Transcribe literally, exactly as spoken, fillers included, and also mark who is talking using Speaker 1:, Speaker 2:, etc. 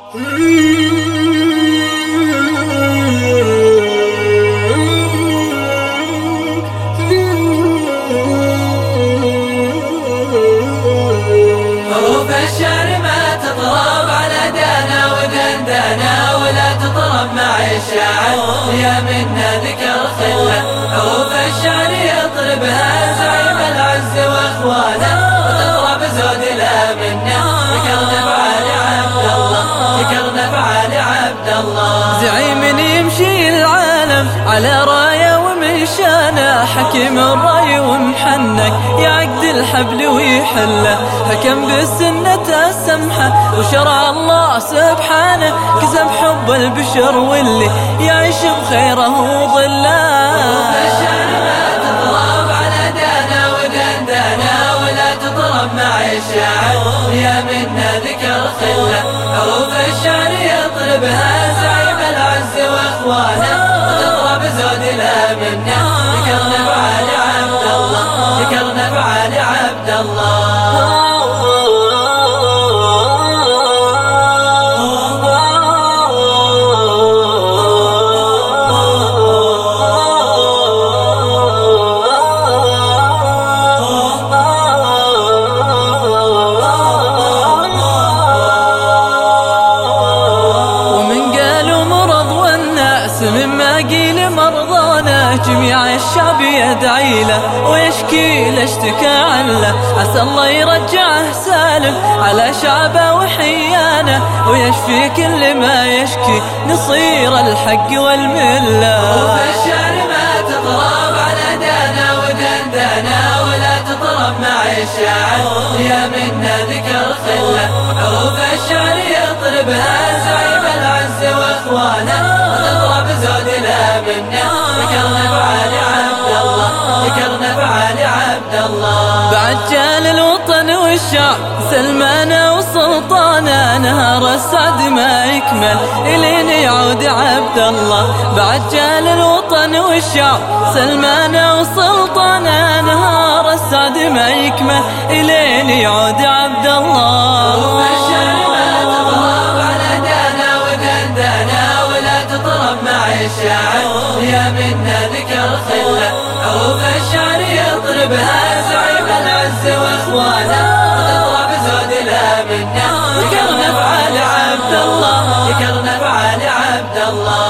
Speaker 1: حروف الشعر ما تضرب على دانا ودندانا ولا تضرب مع الشاعر يا منا ذكر خله. حروف الشعر يطربها زعيم العز واخوانه وتضرب زود لا منا ذكر نفعال عبد الله ذكر نفعال عبد الله.
Speaker 2: زعيم يمشي العالم على رايه ومن شانه حكيم الراي ومحنك يعقد الحبل ويحله. حكم بالسنة السمحة وشرع الله سبحانه كسب حب البشر واللي يعيش بخيره وظله.
Speaker 1: حروف الشعر ما تضرب على دانا ودندانا ولا تضرب مع الشاعر يا منا ذكر خله. حروف الشعر يطربها زعيم العز واخوانه وتضرب زود لا منا ذكر نفعال عبد الله ذكر نفعال عبد الله.
Speaker 2: مما قيل مرضانا جميع الشعب يدعي له ويشكي له اشتكى عنه. عسى الله يرجعه سالم على شعبه وحيانه ويشفي كل ما يشكي نصير الحق والمله.
Speaker 1: حروف الشعر ما تضرب على دانا ودندانا ولا تضرب مع الشاعر يا منا ذكر خله. حروف الشعر يطربها زعيم العز واخوانه زود لا منا ذكر نفعال عبد الله ذكر نفعال عبد الله.
Speaker 2: بعد جال الوطن والشعب سلمانه وسلطانه نهار السعد ما يكمل إلين يعود عبد الله. بعد جال الوطن والشعب سلمانه وسلطانه نهار السعد ما يكمل إلين يعود عبد الله.
Speaker 1: حروف الشعر ما تضرب على دانا ودندانا ولا تضرب مع الشاعر يا منا ذكر خله. حروف الشعر يطربها زعيم العز واخوانه وتضرب زود لا منا ذكر نفعال عبد الله ذكر نفعال عبد الله.